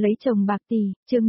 Lấy chồng bạc tỷ, chương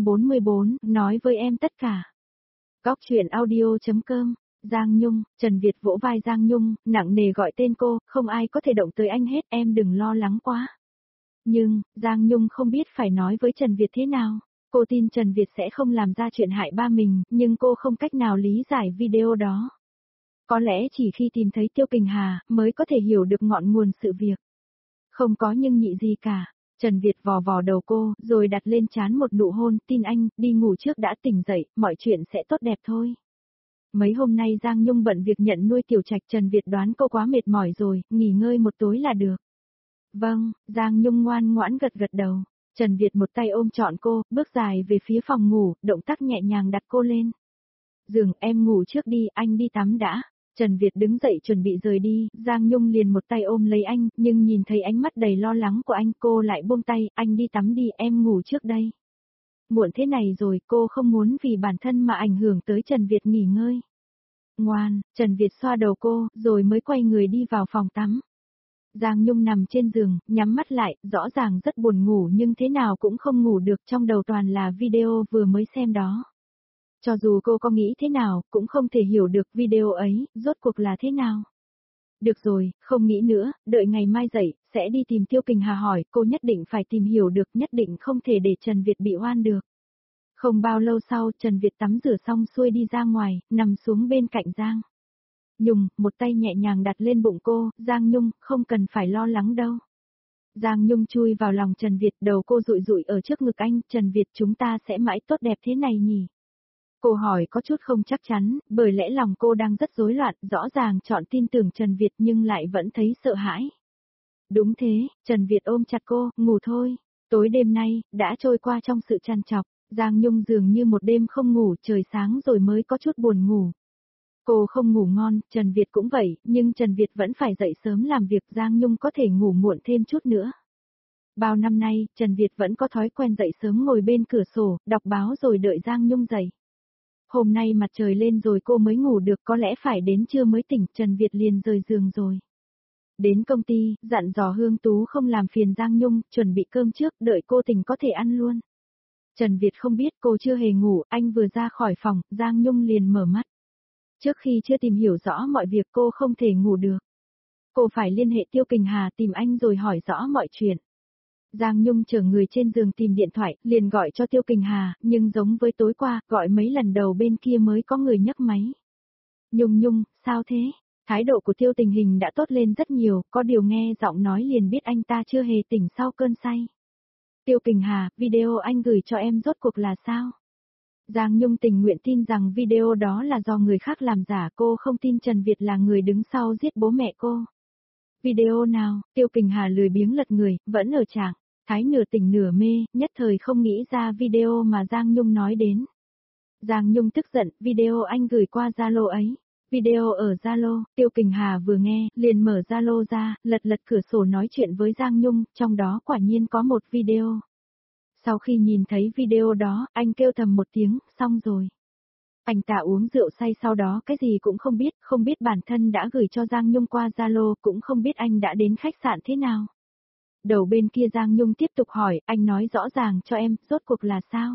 544, nói với em tất cả. Góc chuyện audio.com, Giang Nhung, Trần Việt vỗ vai Giang Nhung, nặng nề gọi tên cô, không ai có thể động tới anh hết, em đừng lo lắng quá. Nhưng, Giang Nhung không biết phải nói với Trần Việt thế nào. Cô tin Trần Việt sẽ không làm ra chuyện hại ba mình, nhưng cô không cách nào lý giải video đó. Có lẽ chỉ khi tìm thấy Tiêu Kình Hà, mới có thể hiểu được ngọn nguồn sự việc. Không có nhưng nhị gì cả. Trần Việt vò vò đầu cô, rồi đặt lên trán một nụ hôn, tin anh, đi ngủ trước đã, tỉnh dậy, mọi chuyện sẽ tốt đẹp thôi. Mấy hôm nay Giang Nhung bận việc nhận nuôi Tiểu Trạch, Trần Việt đoán cô quá mệt mỏi rồi, nghỉ ngơi một tối là được. Vâng, Giang Nhung ngoan ngoãn gật gật đầu. Trần Việt một tay ôm trọn cô, bước dài về phía phòng ngủ, động tác nhẹ nhàng đặt cô lên giường, em ngủ trước đi, anh đi tắm đã. Trần Việt đứng dậy chuẩn bị rời đi, Giang Nhung liền một tay ôm lấy anh, nhưng nhìn thấy ánh mắt đầy lo lắng của anh, cô lại buông tay, anh đi tắm đi, em ngủ trước đây. Muộn thế này rồi, cô không muốn vì bản thân mà ảnh hưởng tới Trần Việt nghỉ ngơi. Ngoan, Trần Việt xoa đầu cô, rồi mới quay người đi vào phòng tắm. Giang Nhung nằm trên giường, nhắm mắt lại, rõ ràng rất buồn ngủ nhưng thế nào cũng không ngủ được, trong đầu toàn là video vừa mới xem đó. Cho dù cô có nghĩ thế nào, cũng không thể hiểu được video ấy, rốt cuộc là thế nào. Được rồi, không nghĩ nữa, đợi ngày mai dậy, sẽ đi tìm Tiêu Kình Hà hỏi, cô nhất định phải tìm hiểu được, nhất định không thể để Trần Việt bị oan được. Không bao lâu sau, Trần Việt tắm rửa xong xuôi đi ra ngoài, nằm xuống bên cạnh Giang Nhung, một tay nhẹ nhàng đặt lên bụng cô, Giang Nhung, không cần phải lo lắng đâu. Giang Nhung chui vào lòng Trần Việt, đầu cô rụi rụi ở trước ngực anh, Trần Việt, chúng ta sẽ mãi tốt đẹp thế này nhỉ? Cô hỏi có chút không chắc chắn, bởi lẽ lòng cô đang rất rối loạn, rõ ràng chọn tin tưởng Trần Việt nhưng lại vẫn thấy sợ hãi. Đúng thế, Trần Việt ôm chặt cô, ngủ thôi. Tối đêm nay, đã trôi qua trong sự trằn trọc, Giang Nhung dường như một đêm không ngủ, trời sáng rồi mới có chút buồn ngủ. Cô không ngủ ngon, Trần Việt cũng vậy, nhưng Trần Việt vẫn phải dậy sớm làm việc, Giang Nhung có thể ngủ muộn thêm chút nữa. Bao năm nay, Trần Việt vẫn có thói quen dậy sớm ngồi bên cửa sổ, đọc báo rồi đợi Giang Nhung dậy. Hôm nay mặt trời lên rồi cô mới ngủ được, có lẽ phải đến trưa mới tỉnh, Trần Việt liền rời giường rồi. Đến công ty, dặn dò Hương Tú không làm phiền Giang Nhung, chuẩn bị cơm trước, đợi cô tỉnh có thể ăn luôn. Trần Việt không biết cô chưa hề ngủ, anh vừa ra khỏi phòng, Giang Nhung liền mở mắt. Trước khi chưa tìm hiểu rõ mọi việc cô không thể ngủ được. Cô phải liên hệ Tiêu Kình Hà tìm anh rồi hỏi rõ mọi chuyện. Giang Nhung chở người trên giường tìm điện thoại, liền gọi cho Tiêu Kình Hà, nhưng giống với tối qua, gọi mấy lần đầu bên kia mới có người nhấc máy. Nhung, sao thế? Thái độ của Tiêu Tình Hình đã tốt lên rất nhiều, có điều nghe giọng nói liền biết anh ta chưa hề tỉnh sau cơn say. Tiêu Kình Hà, video anh gửi cho em rốt cuộc là sao? Giang Nhung tình nguyện tin rằng video đó là do người khác làm giả, cô không tin Trần Việt là người đứng sau giết bố mẹ cô. Video nào? Tiêu Kình Hà lười biếng lật người, vẫn ở trạng thái nửa tỉnh nửa mê, nhất thời không nghĩ ra video mà Giang Nhung nói đến. Giang Nhung tức giận, video anh gửi qua Zalo ấy. Video ở Zalo, Tiêu Kình Hà vừa nghe, liền mở Zalo ra, lật cửa sổ nói chuyện với Giang Nhung, trong đó quả nhiên có một video. Sau khi nhìn thấy video đó, anh kêu thầm một tiếng, xong rồi. Anh ta uống rượu say sau đó cái gì cũng không biết bản thân đã gửi cho Giang Nhung qua Zalo, cũng không biết anh đã đến khách sạn thế nào. Đầu bên kia Giang Nhung tiếp tục hỏi, anh nói rõ ràng cho em, rốt cuộc là sao?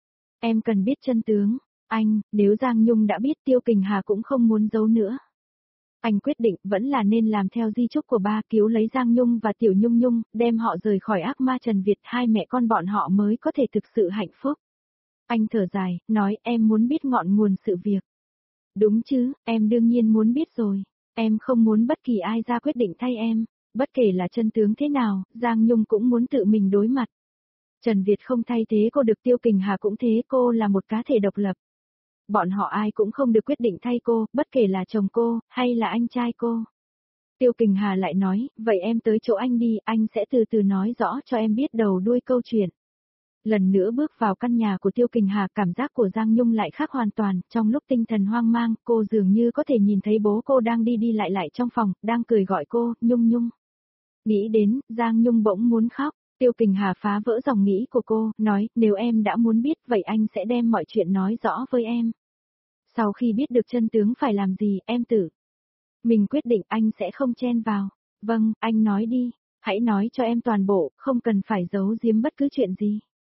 Em cần biết chân tướng. Anh, nếu Giang Nhung đã biết Tiêu Kình Hà cũng không muốn giấu nữa. Anh quyết định vẫn là nên làm theo di chúc của ba, cứu lấy Giang Nhung và Tiểu Nhung Nhung, đem họ rời khỏi ác ma Trần Việt, hai mẹ con bọn họ mới có thể thực sự hạnh phúc. Anh thở dài, nói em muốn biết ngọn nguồn sự việc. Đúng chứ, em đương nhiên muốn biết rồi. Em không muốn bất kỳ ai ra quyết định thay em. Bất kể là chân tướng thế nào, Giang Nhung cũng muốn tự mình đối mặt. Trần Việt không thay thế cô được, Tiêu Kình Hà cũng thế, cô là một cá thể độc lập. Bọn họ ai cũng không được quyết định thay cô, bất kể là chồng cô, hay là anh trai cô. Tiêu Kình Hà lại nói, vậy em tới chỗ anh đi, anh sẽ từ từ nói rõ cho em biết đầu đuôi câu chuyện. Lần nữa bước vào căn nhà của Tiêu Kình Hà, cảm giác của Giang Nhung lại khác hoàn toàn, trong lúc tinh thần hoang mang, cô dường như có thể nhìn thấy bố cô đang đi lại trong phòng, đang cười gọi cô, Nhung. Nghĩ đến, Giang Nhung bỗng muốn khóc, Tiêu Kình Hà phá vỡ dòng nghĩ của cô, nói, nếu em đã muốn biết, vậy anh sẽ đem mọi chuyện nói rõ với em. Sau khi biết được chân tướng phải làm gì, em tự mình quyết định, anh sẽ không chen vào. Vâng, anh nói đi, hãy nói cho em toàn bộ, không cần phải giấu giếm bất cứ chuyện gì.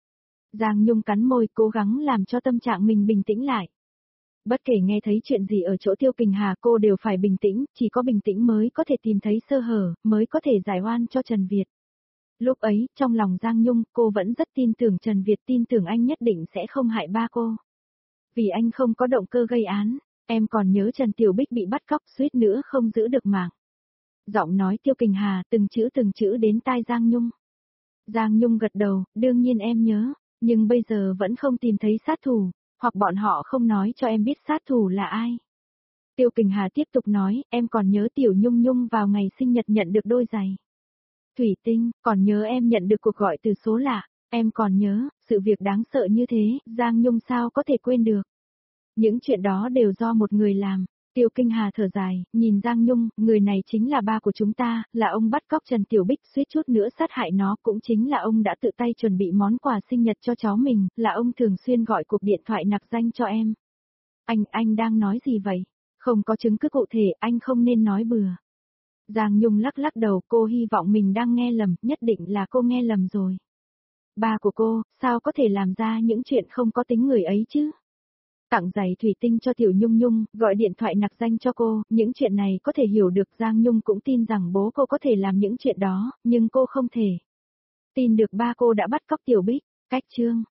Giang Nhung cắn môi cố gắng làm cho tâm trạng mình bình tĩnh lại. Bất kể nghe thấy chuyện gì ở chỗ Tiêu Kình Hà cô đều phải bình tĩnh, chỉ có bình tĩnh mới có thể tìm thấy sơ hở, mới có thể giải oan cho Trần Việt. Lúc ấy, trong lòng Giang Nhung, cô vẫn rất tin tưởng Trần Việt, tin tưởng anh nhất định sẽ không hại ba cô. Vì anh không có động cơ gây án, em còn nhớ Trần Tiểu Bích bị bắt cóc suýt nữa không giữ được mạng. Giọng nói Tiêu Kình Hà từng chữ đến tai Giang Nhung. Giang Nhung gật đầu, đương nhiên em nhớ, nhưng bây giờ vẫn không tìm thấy sát thủ, hoặc bọn họ không nói cho em biết sát thủ là ai. Tiêu Kình Hà tiếp tục nói, em còn nhớ Tiểu Nhung Nhung vào ngày sinh nhật nhận được đôi giày thủy tinh, còn nhớ em nhận được cuộc gọi từ số lạ, em còn nhớ, sự việc đáng sợ như thế, Giang Nhung sao có thể quên được. Những chuyện đó đều do một người làm. Tiêu Kinh Hà thở dài, nhìn Giang Nhung, người này chính là ba của chúng ta, là ông bắt cóc Trần Tiểu Bích suýt chút nữa sát hại nó, cũng chính là ông đã tự tay chuẩn bị món quà sinh nhật cho cháu mình, là ông thường xuyên gọi cuộc điện thoại nặc danh cho em. Anh đang nói gì vậy? Không có chứng cứ cụ thể, anh không nên nói bừa. Giang Nhung lắc lắc đầu, cô hy vọng mình đang nghe lầm, nhất định là cô nghe lầm rồi. Ba của cô, sao có thể làm ra những chuyện không có tính người ấy chứ? Tặng giày thủy tinh cho Tiểu Nhung Nhung, gọi điện thoại nặc danh cho cô, những chuyện này có thể hiểu được. Giang Nhung cũng tin rằng bố cô có thể làm những chuyện đó, nhưng cô không thể tin được ba cô đã bắt cóc Tiểu Bích. Cách chương